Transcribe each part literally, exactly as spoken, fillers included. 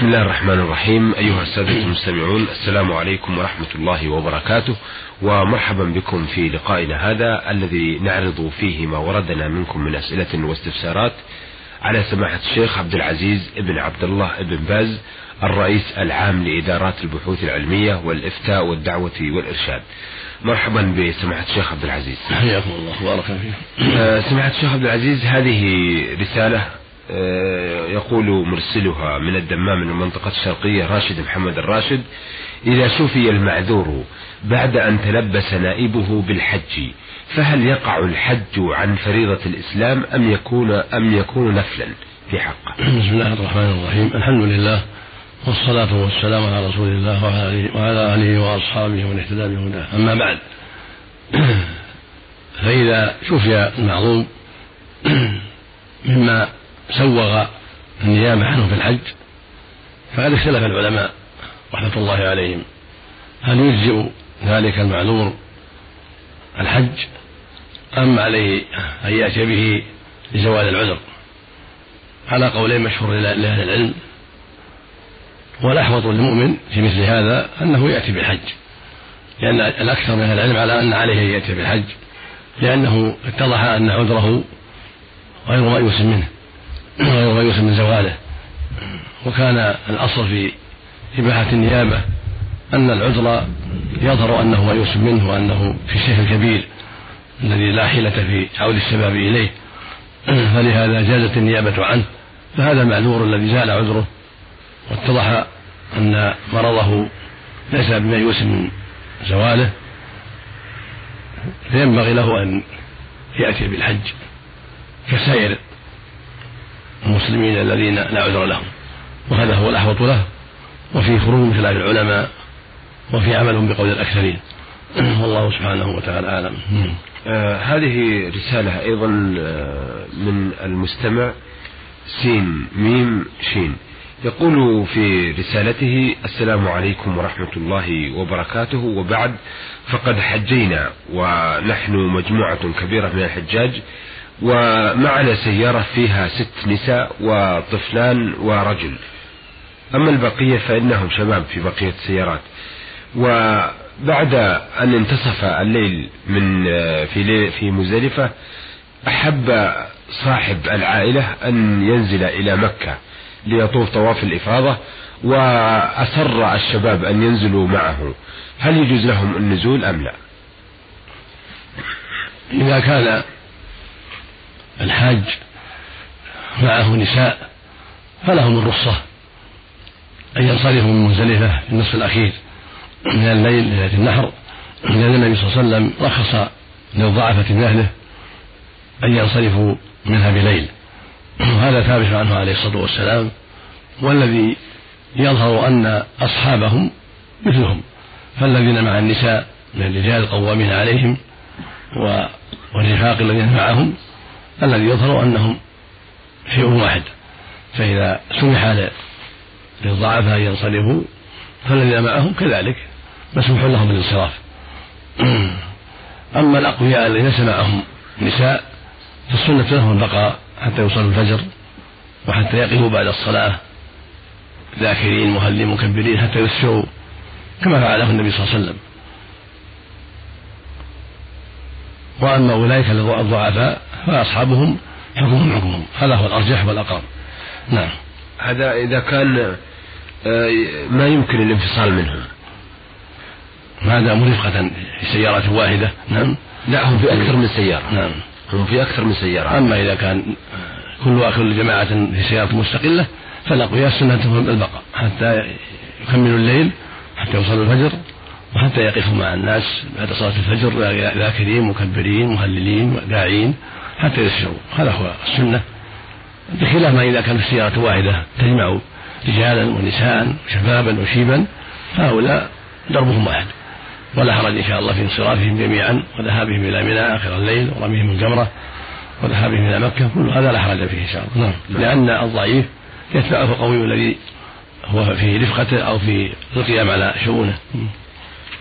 بسم الله الرحمن الرحيم. أيها السادة المستمعون، السلام عليكم ورحمة الله وبركاته، ومرحبا بكم في لقائنا هذا الذي نعرض فيه ما وردنا منكم من أسئلة واستفسارات على سماحة الشيخ عبد العزيز ابن عبد الله ابن باز، الرئيس العام لإدارات البحوث العلمية والإفتاء والدعوة والإرشاد. مرحبا بسماحة الشيخ عبد العزيز. حياكم الله وبارك فيكم. سماحة الشيخ عبد العزيز، هذه رسالة يقول مرسلها من الدمام من المنطقة الشرقية راشد محمد الراشد: إذا شفي المعذور بعد أن تلبس نائبه بالحج فهل يقع الحج عن فريضة الإسلام أم يكون أم يكون نفلا في حقه؟ بسم الله الرحمن الرحيم. الحمد لله والصلاة والسلام على رسول الله وعلى آله وأصحابه ومن اهتدى بهداه. أما بعد، فإذا شفي المعذور مما سوغ النيابة عنه في الحج فقد اختلف العلماء رحمة الله عليهم هل يجزئ ذلك المعذور الحج أم عليه أن يأتي به لزوال العذر، على قولين مشهور لأهل العلم. والأحوط للمؤمن في مثل هذا أنه يأتي بالحج، لأن الأكثر من أهل العلم على أن عليه أن يأتي بالحج، لأنه اتضح أن عذره غير مأيوس منه غير مأيوس من زواله. وكان الأصل في إباحة النيابة أن العذر يظهر أنه مأيوس منه وأنه في الشيخ الكبير الذي لا حيلة في عود الشباب إليه، فلهذا جازت النيابة عنه. فهذا المعذور الذي زال عذره واتضح أن مرضه ليس بمأيوس من زواله فينبغي له أن يأتي بالحج كسائر المسلمين الذين لا عذر لهم، وهذا هو الأحوط له، وفي خروج خلاف العلماء وفي عمل بقول الأكثرين، والله سبحانه وتعالى أعلم. آه هذه رسالة أيضا من المستمع سين ميم شين، يقول في رسالته: السلام عليكم ورحمة الله وبركاته، وبعد، فقد حجينا ونحن مجموعة كبيرة من الحجاج، ومعنا سيارة فيها ست نساء وطفلان ورجل، أما البقية فإنهم شباب في بقية السيارات. وبعد أن انتصف الليل من في في مزدلفة أحب صاحب العائلة أن ينزل إلى مكة ليطوف طواف الإفاضة، وأصر الشباب أن ينزلوا معه، هل يجوز لهم النزول أم لا؟ إذا كان الحاج معه نساء فلهم الرخصة أن ينصرفوا من مزدلفة في النصف الأخير من الليل ليلة النحر، لأن النبي صلى الله عليه وسلم رخص للضعفة من أهله أن ينصرفوا منها بليل، وهذا ثابت عنه عليه الصلاة والسلام. والذي يظهر أن أصحابهم مثلهم، فالذين مع النساء من الرجال قوامين عليهم والرفاق الذين معهم الذي يظهر أنهم شيء واحد، فإذا سمح للضعفاء أن ينصرفوا فالذين معهم كذلك مسموح لهم بالانصراف. أما الأقوياء الذين ليس معهم نساء فالسنة لهم البقاء حتى يصلوا الفجر وحتى يقفوا بعد الصلاة ذاكرين مهلين مكبرين حتى يسروا كما فعله النبي صلى الله عليه وسلم. وأما أولئك الضعفاء فأصحابهم حكمهم حكمهم، هذا هو الأرجح والأقرب. نعم. هذا إذا كان ما يمكن الانفصال منهم، هذا مرفقة في سيارة واحدة. نعم. لا، هم في أكثر من سيارة. نعم، هم في أكثر من سيارة. أما إذا كان كل كل جماعة في سيارة مستقلة فالأقوياء سنتهم البقاء حتى يكملوا الليل حتى يوصلوا الفجر وحتى يقفوا مع الناس بعد صلاة الفجر ذاكرين مكبرين مهللين داعين حتى يسروا، هذا هو السنة، بخلاف ما إذا كانت السيارة واحدة تجمع رجالا ونساء وشبابا وشيبا فهؤلاء دربهم واحد، ولا حرج إن شاء الله في انصرافهم جميعا وذهابهم إلى منى آخر الليل ورميهم الجمرة وذهابهم إلى مكة، كل هذا لا حرج فيه إن شاء الله. نعم. لأن الضعيف يتبعه القوي الذي هو في رفقته أو في القيام على شؤونه.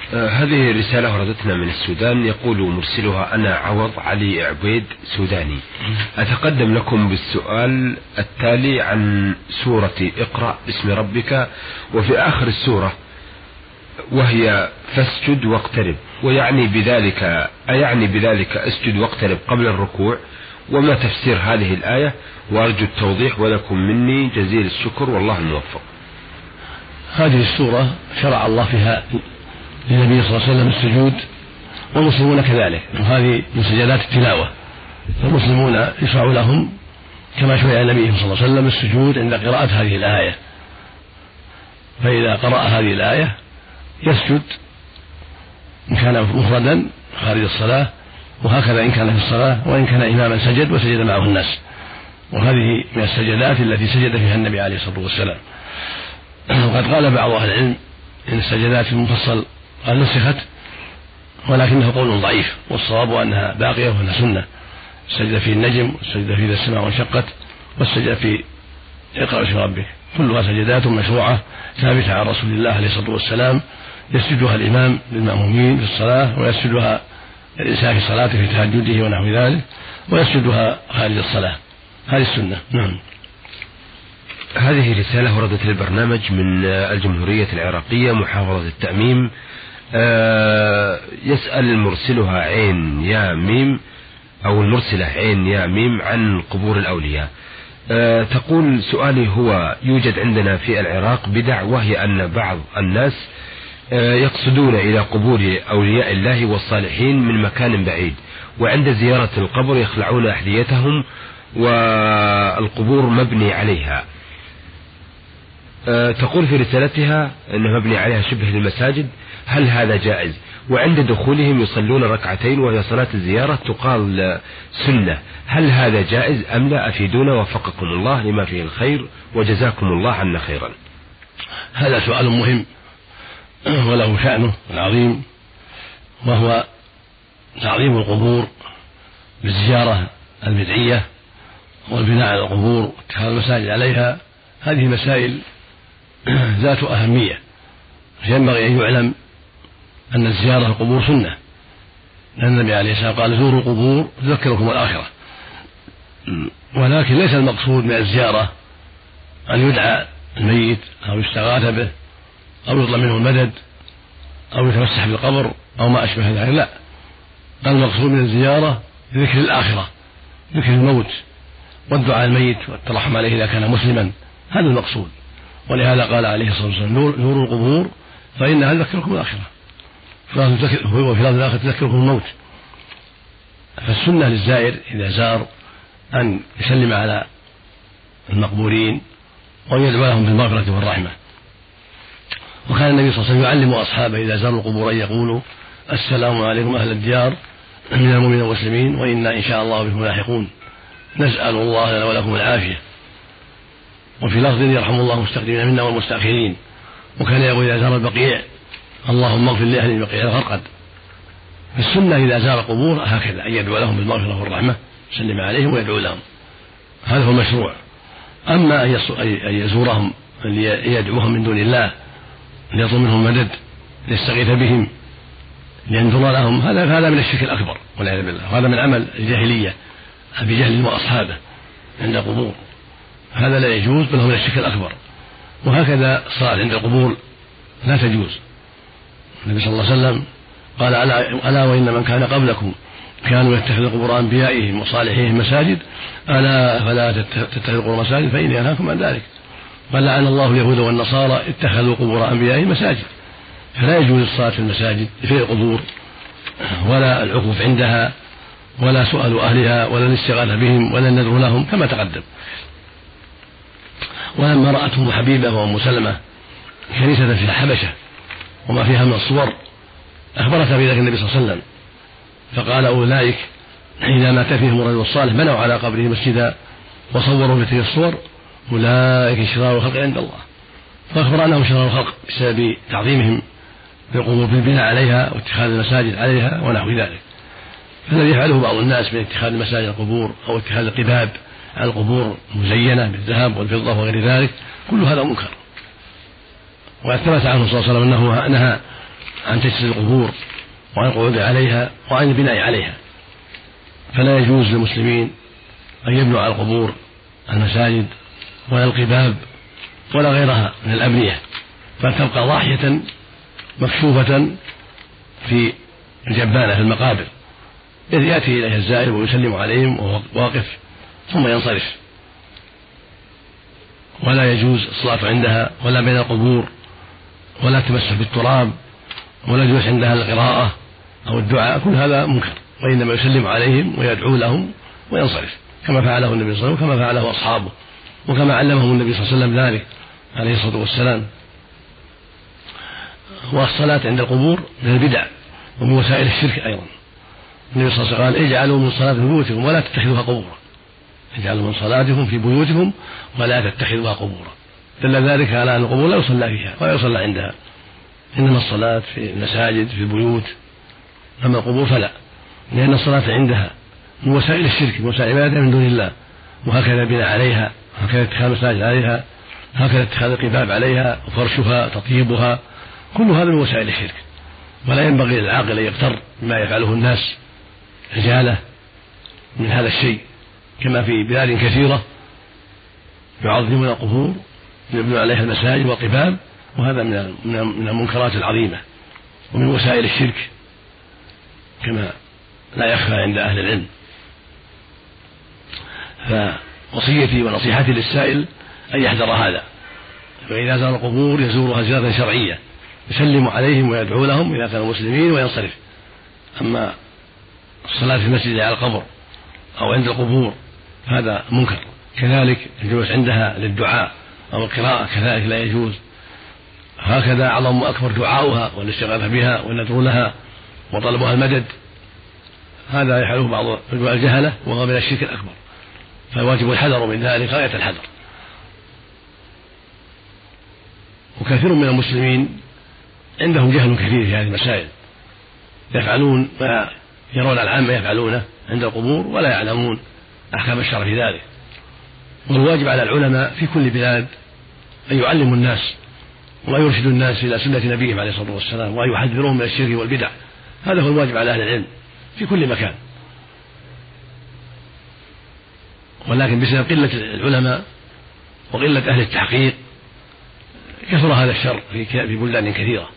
آه هذه رسالة وردتنا من السودان، يقول مرسلها: أنا عوض علي عبيد سوداني، أتقدم لكم بالسؤال التالي عن سورة اقرأ باسم ربك، وفي آخر السورة وهي فاسجد واقترب، ويعني بذلك أيعني بذلك اسجد واقترب قبل الركوع؟ وما تفسير هذه الآية؟ وأرجو التوضيح ولكم مني جزيل الشكر والله الموفق. هذه السورة شرع الله فيها للنبي صلى الله عليه وسلم السجود، والمسلمون كذلك، وهذه من سجدات التلاوة، فالمسلمون يشرع لهم كما شرع النبي صلى الله عليه وسلم السجود عند قراءة هذه الآية، فإذا قرأ هذه الآية يسجد إن كان مفردا خارج الصلاة، وهكذا إن كان في الصلاة، وإن كان إماما سجد وسجد معه الناس، وهذه من السجدات التي سجد فيها النبي عليه الصلاة والسلام. وقد قال بعض أهل العلم إن السجدات المفصل قد نسخت، ولكنه قول ضعيف، والصواب أنها باقية وأنها سنة. السجدة في النجم، والسجدة في إذا السماء وانشقت، والسجدة في اقرأ باسم ربك، كلها سجدات مشروعة ثابتة عن رسول الله عليه الصلاة والسلام، يسجدها الإمام للمأمومين في الصلاة، ويسجدها الإنسان في صلاته في تهجده ونحو ذلك، ويسجدها خارج الصلاة. هذه السنة. نعم. هذه رسالة وردت للبرنامج من الجمهورية العراقية محافظة التأميم. آه يسأل مرسلها عين يا ميم أو المرسلة عين يا ميم عن قبور الأولياء. آه تقول: سؤالي هو: يوجد عندنا في العراق بدع، وهي أن بعض الناس آه يقصدون إلى قبور أولياء الله والصالحين من مكان بعيد، وعند زيارة القبر يخلعون أحذيتهم والقبور مبني عليها. أه تقول في رسالتها أنه مبني عليها شبه للمساجد، هل هذا جائز؟ وعند دخولهم يصلون ركعتين وهي صلاة الزيارة تقال سنة، هل هذا جائز أم لا؟ أفيدونا وفقكم الله لما فيه الخير وجزاكم الله عنا خيرا. هذا سؤال مهم وله شأنه العظيم، وهو تعظيم القبور بالزيارة البدعية والبناء على القبور واتخاذ المساجد عليها. هذه مسائل ذات أهمية، ينبغي أن يعلم أن الزيارة القبور سنة، لأن النبي عليه الصلاة والسلام قال: زوروا القبور تذكركم الآخرة. ولكن ليس المقصود من الزيارة أن يدعى الميت أو يستغاث به أو يطلب منه المدد أو يتمسح بالقبر أو ما أشبه ذلك، لا، المقصود من الزيارة ذكر الآخرة، ذكر الموت والدعاء الميت والترحم عليه إذا كان مسلما، هذا المقصود. ولهذا قال عليه الصلاة والسلام: نور القبور فإنها تذكركم الآخرة، وفي لفظ الآخر تذكركم الموت. فالسنة للزائر إذا زار أن يسلم على المقبورين وأن يدعو لهم بالمغفرة والرحمة. وكان النبي صلى الله عليه وسلم يعلم أصحابه إذا زاروا القبور أن يقولوا: السلام عليكم أهل الديار من المؤمنين والمسلمين وإنا إن شاء الله بكم لاحقون، نسأل الله لنا ولكم العافية. وفي لفظ: يرحم الله المستقدمين منا والمستأخرين. وكان يقول إذا زار البقيع: اللهم اغفر لأهل البقيع الغرقد. السنة إذا زار القبور هكذا، أن يدعو لهم بالمغفرة والرحمة، يسلم عليهم ويدعو لهم، هذا هو المشروع. أما أن يزورهم ليدعوهم من دون الله، ليطلب منهم مدد، ليستغيث بهم، لينذر لهم، هذا هذا من الشرك الأكبر والعياذ بالله، هذا من عمل الجاهلية أبي جهل وأصحابه عند القبور، هذا لا يجوز، بل هو من الشرك الأكبر. وهكذا الصلاة عند القبور لا تجوز. النبي صلى الله عليه وسلم قال: ألا وإن من كان قبلكم كانوا يتخذوا قبور أنبيائهم وصالحيهم مساجد، ألا فلا تتخذوا قبور مساجد فإني أنهاكم عن ذلك. قال: لعن الله اليهود والنصارى اتخذوا قبور أنبيائهم مساجد. فلا يجوز الصلاة في المساجد في القبور، ولا العكوف عندها، ولا سؤال أهلها، ولا الاستغاثة بهم، ولا النذر لهم كما تقدم. ولما رأت أم حبيبة وأم سلمة كنيسة في الحبشة وما فيها من الصور أخبرتها بذلك النبي صلى الله عليه وسلم، فقال: أولئك حين مات فيهم الرجل الصالح بنوا على قبره مسجدا وصوروا في تلك الصور، أولئك شرار الخلق عند الله. فأخبر أنهم شرار الخلق بسبب تعظيمهم للقبور بالبناء عليها واتخاذ المساجد عليها ونحو ذلك. فالذي يفعله بعض الناس من اتخاذ مساجد القبور أو اتخاذ القباب على القبور مزينة بالذهب والفضة وغير ذلك، كل هذا منكر. وثبت عنه صلى الله عليه وسلم أنه نهى عن تجسيد القبور وعن القعود عليها وعن البناء عليها، فلا يجوز للمسلمين أن يبنوا على القبور المساجد ولا القباب ولا غيرها من الأبنية، بل تبقى ضاحية مكشوفة في الجبانة في المقابر، إذ يأتي إليها الزائر ويسلم عليهم وهو واقف ثم ينصرف. ولا يجوز الصلاة عندها ولا بين القبور، ولا تمسح بالتراب، ولا يجوز عندها القراءة أو الدعاء، كل هذا منكر، وإنما يسلم عليهم ويدعو لهم وينصرف كما فعله النبي صلى الله عليه وسلم وكما فعله أصحابه وكما علمهم النبي صلى الله عليه وسلم ذلك عليه الصلاة والسلام. والصلاة عند القبور من البدع ومن وسائل الشرك أيضا. النبي صلى الله عليه وسلم قال اجعلوا من صلاة في بيوتكم ولا تتخذوها قبورا، اجعلوا من صلاتكم في بيوتكم ولا تتخذوها قبورا، دل ذلك على أن القبور لا يصلى فيها ولا يصلى عندها، إنما الصلاة في المساجد في البيوت، أما القبور فلا، لأن الصلاة عندها من وسائل الشرك من وسائل عبادة من دون الله، وهكذا البناء عليها، هكذا اتخاذ المساجد عليها، هكذا اتخاذ القباب عليها وفرشها تطيبها، كل هذا من وسائل الشرك، ولا ينبغي للعاقل أن يغتر بما يفعله الناس رجاله من هذا الشيء، كما في بلاد كثيرة يعظمون القبور يبنون عليها المساجد والقباب، وهذا من المنكرات العظيمة ومن وسائل الشرك كما لا يخفى عند أهل العلم. فوصيتي ونصيحتي للسائل أن يحذر هذا، فإذا زار القبور يزورها زيارة شرعية، يسلم عليهم ويدعو لهم إذا كانوا مسلمين وينصرف. أما الصلاة في المسجد على القبر أو عند القبور هذا منكر. كذلك الجلوس عندها للدعاء أو القراءة كذلك لا يجوز، هكذا أعظم وأكبر دعاؤها والاستغاثة بها والندعو لها وطلبها المدد، هذا يفعله بعض الجهلة وهو من الشرك الأكبر، فالواجب الحذر من ذلك غاية الحذر. وكثير من المسلمين عندهم جهل كثير في هذه المسائل، يفعلون ما يرون العامة يفعلونه عند القبور ولا يعلمون أحكام الشرع في ذلك. والواجب على العلماء في كل بلاد أن يعلموا الناس ويرشدوا الناس إلى سنة نبيهم عليه الصلاة والسلام وأن يحذروهم من الشرك والبدع، هذا هو الواجب على أهل العلم في كل مكان. ولكن بسبب قلة العلماء وقلة أهل التحقيق كثر هذا الشر في بلدان كثيرة،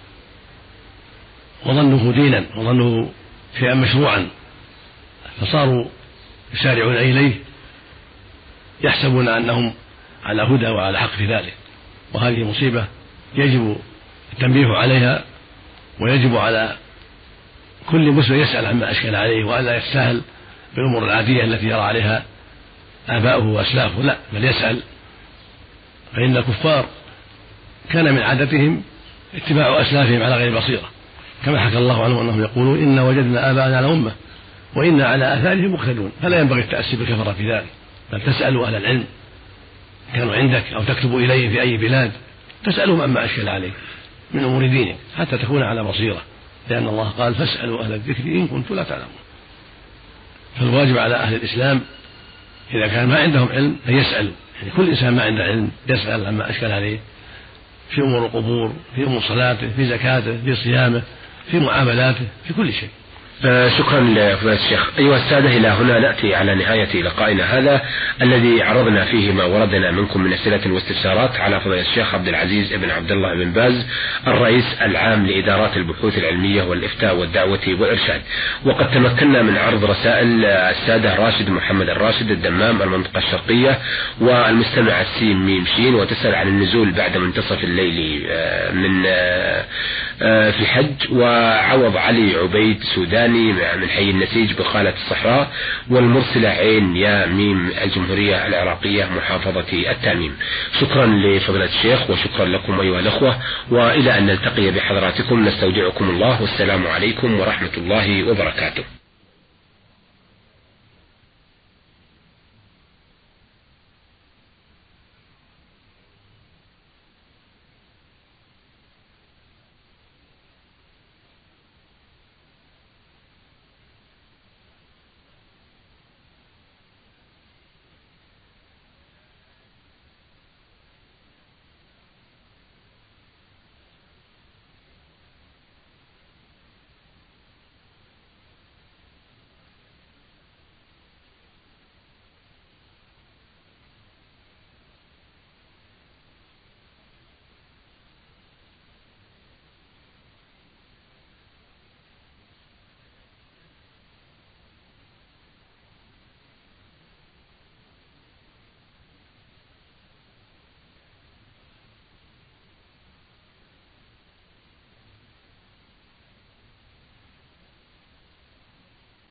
وظنه دينا وظنه شيئا مشروعا، فصاروا يسارعون إليه يحسبون أنهم على هدى وعلى حق في ذلك، وهذه مصيبة يجب التنبيه عليها، ويجب على كل مسلم يسأل عما أشكل عليه وألا يستاهل بالأمور العادية التي يرى عليها آباؤه وأسلافه، لا بل يسأل، فإن الكفار كان من عادتهم اتباع أسلافهم على غير بصيرة، كما حكى الله عنهم أنهم يقولون إن وجدنا آباءنا على أمة وإنا على آثارهم مقتدون، فلا ينبغي التأسي بالكفرة في ذلك، بل تسألوا أهل العلم كانوا عندك أو تكتبوا إليه في أي بلاد تسألهم عما أشكل عليه من أمور دينك حتى تكون على بصيرة، لأن الله قال فاسألوا أهل الذكر إن كنتم لا تعلمون. فالواجب على أهل الإسلام إذا كان ما عندهم علم أن يسألوا، يعني كل إنسان ما عنده علم يسأل عما أشكل عليه في أمور القبور، في أمور صلاته، في زكاته، في صيامه، في معاملاته، في كل شيء. آه شكرا لفضيلة الشيخ. أيها السادة، إلى هنا نأتي على نهاية لقائنا هذا الذي عرضنا فيه ما وردنا منكم من أسئلة واستفسارات على فضيلة الشيخ عبد العزيز بن عبد الله بن باز الرئيس العام لإدارات البحوث العلمية والإفتاء والدعوة والإرشاد. وقد تمكنا من عرض رسائل السادة راشد محمد الراشد الدمام المنطقة الشرقية والمستمع السين ميم شين، وتسأل عن النزول بعد منتصف الليل من في الحج، وعوض علي عبيد سوداني من حي النسيج بخالة الصحراء، والمرسلة عين يا ميم الجمهورية العراقية محافظة التاميم. شكرا لفضيلة الشيخ وشكرا لكم أيها الأخوة، وإلى أن نلتقي بحضراتكم نستودعكم الله، والسلام عليكم ورحمة الله وبركاته.